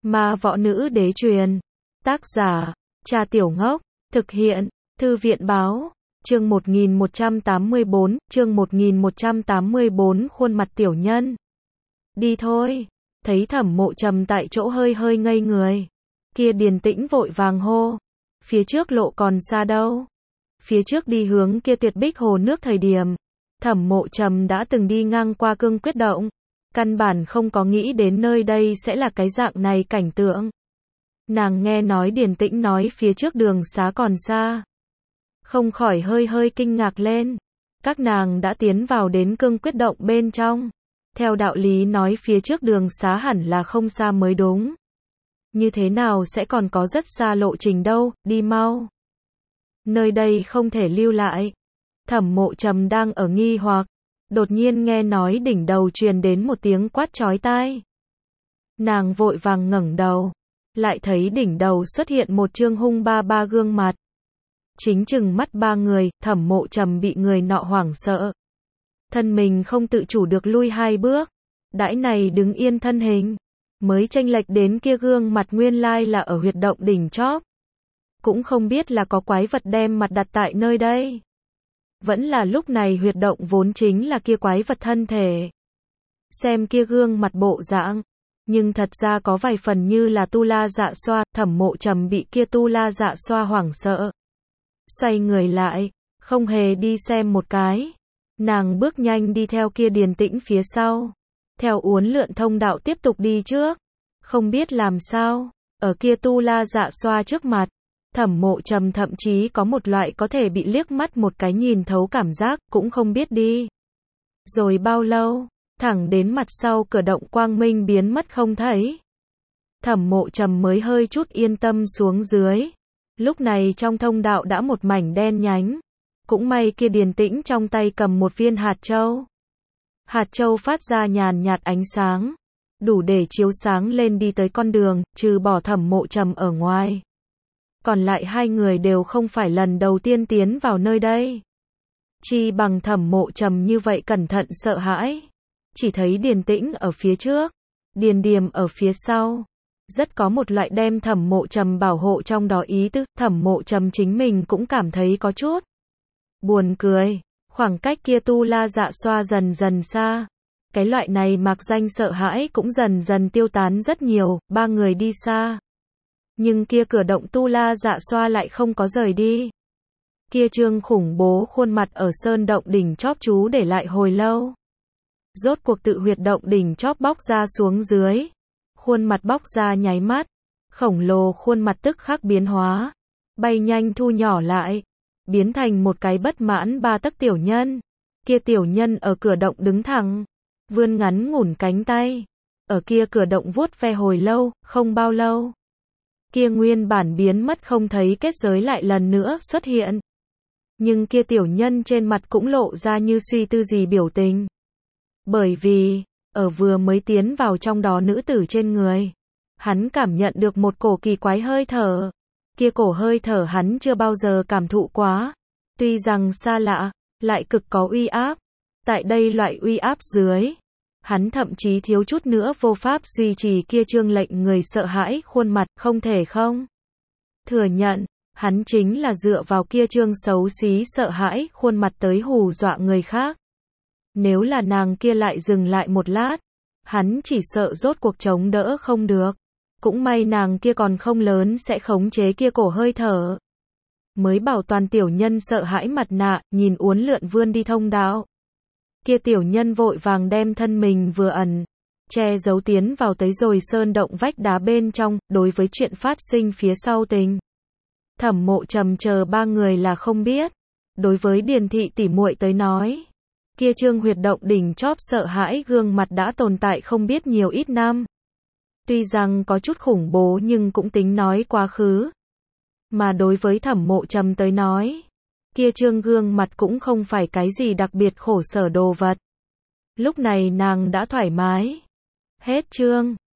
Ma võ nữ đế truyền. Tác giả, Cha Tiểu Ngốc. Thực hiện, Thư viện báo. Chương 1184, chương 1184 khuôn mặt tiểu nhân. Đi thôi. Thấy Thẩm Mộ Trầm tại chỗ hơi hơi ngây người. Kia Điền Tĩnh vội vàng hô. Phía trước lộ còn xa đâu. Phía trước đi hướng kia Tuyệt Bích hồ nước thời điểm. Thẩm Mộ Trầm đã từng đi ngang qua Cương Quyết Động. Căn bản không có nghĩ đến nơi đây sẽ là cái dạng này cảnh tượng. Nàng nghe nói Điền Tĩnh nói phía trước đường xá còn xa. Không khỏi hơi hơi kinh ngạc lên. Các nàng đã tiến vào đến Cương Quyết Động bên trong. Theo đạo lý nói phía trước đường xá hẳn là không xa mới đúng. Như thế nào sẽ còn có rất xa lộ trình đâu, đi mau. Nơi đây không thể lưu lại. Thẩm Mộ Trầm đang ở nghi hoặc. Đột nhiên nghe nói đỉnh đầu truyền đến một tiếng quát chói tai. Nàng vội vàng ngẩng đầu. Lại thấy đỉnh đầu xuất hiện một trương hung ba gương mặt. Chính chừng mắt ba người, Thẩm Mộ Trầm bị người nọ hoảng sợ. Thân mình không tự chủ được lui hai bước. Đãi này đứng yên thân hình. Mới chênh lệch đến kia gương mặt nguyên lai là ở huyệt động đỉnh chóp. Cũng không biết là có quái vật đem mặt đặt tại nơi đây. Vẫn là lúc này huyệt động vốn chính là kia quái vật thân thể. Xem kia gương mặt bộ dạng. Nhưng thật ra có vài phần như là Tu La Dạ Xoa. Thẩm Mộ Trầm bị kia Tu La Dạ Xoa hoảng sợ. Xoay người lại. Không hề đi xem một cái. Nàng bước nhanh đi theo kia Điền Tĩnh phía sau. Theo uốn lượn thông đạo tiếp tục đi trước. Không biết làm sao. Ở kia Tu La Dạ Xoa trước mặt. Thẩm Mộ Trầm thậm chí có một loại có thể bị liếc mắt một cái nhìn thấu cảm giác, cũng không biết đi. Rồi bao lâu, thẳng đến mặt sau cửa động quang minh biến mất không thấy. Thẩm Mộ Trầm mới hơi chút yên tâm xuống dưới. Lúc này trong thông đạo đã một mảnh đen nhánh. Cũng may kia Điền Tĩnh trong tay cầm một viên hạt châu. Hạt châu phát ra nhàn nhạt ánh sáng. Đủ để chiếu sáng lên đi tới con đường, trừ bỏ Thẩm Mộ Trầm ở ngoài. Còn lại hai người đều không phải lần đầu tiên tiến vào nơi đây. Chi bằng Thẩm Mộ Trầm như vậy cẩn thận sợ hãi. Chỉ thấy Điền Tĩnh ở phía trước, Điền Điềm ở phía sau. Rất có một loại đem Thẩm Mộ Trầm bảo hộ trong đó ý tứ. Thẩm Mộ Trầm chính mình cũng cảm thấy có chút buồn cười. Khoảng cách kia Tu La Dạ Xoa dần dần xa. Cái loại này mạc danh sợ hãi cũng dần dần tiêu tán rất nhiều. Ba người đi xa. Nhưng kia cửa động Tu La Dạ Xoa lại không có rời đi. Kia trương khủng bố khuôn mặt ở sơn động đỉnh chóp chú để lại hồi lâu. Rốt cuộc tự huyệt động đỉnh chóp bóc ra xuống dưới. Khuôn mặt bóc ra nháy mắt. Khổng lồ khuôn mặt tức khắc biến hóa. Bay nhanh thu nhỏ lại. Biến thành một cái bất mãn 3 tấc tiểu nhân. Kia tiểu nhân ở cửa động đứng thẳng. Vươn ngắn ngủn cánh tay. Ở kia cửa động vuốt ve hồi lâu, không bao lâu. Kia nguyên bản biến mất không thấy kết giới lại lần nữa xuất hiện. Nhưng kia tiểu nhân trên mặt cũng lộ ra như suy tư gì biểu tình. Bởi vì, ở vừa mới tiến vào trong đó nữ tử trên người. Hắn cảm nhận được một cổ kỳ quái hơi thở. Kia cổ hơi thở hắn chưa bao giờ cảm thụ quá. Tuy rằng xa lạ, lại cực có uy áp. Tại đây loại uy áp dưới. Hắn thậm chí thiếu chút nữa vô pháp duy trì kia trương lệnh người sợ hãi khuôn mặt, không thể không thừa nhận, hắn chính là dựa vào kia trương xấu xí sợ hãi khuôn mặt tới hù dọa người khác. Nếu là nàng kia lại dừng lại một lát, hắn chỉ sợ rốt cuộc chống đỡ không được. Cũng may nàng kia còn không lớn sẽ khống chế kia cổ hơi thở. Mới bảo toàn tiểu nhân sợ hãi mặt nạ, nhìn uốn lượn vươn đi thông đạo. Kia tiểu nhân vội vàng đem thân mình vừa ẩn, che giấu tiến vào tới rồi sơn động vách đá bên trong. Đối với chuyện phát sinh phía sau tình, Thẩm Mộ Trầm chờ ba người là không biết. Đối với Điền thị tỷ muội tới nói, kia trương huyệt động đỉnh chóp sợ hãi gương mặt đã tồn tại không biết nhiều ít năm. Tuy rằng có chút khủng bố nhưng cũng tính nói quá khứ. Mà đối với Thẩm Mộ Trầm tới nói, kia trương gương mặt cũng không phải cái gì đặc biệt khổ sở đồ vật. Lúc này nàng đã thoải mái. Hết chương.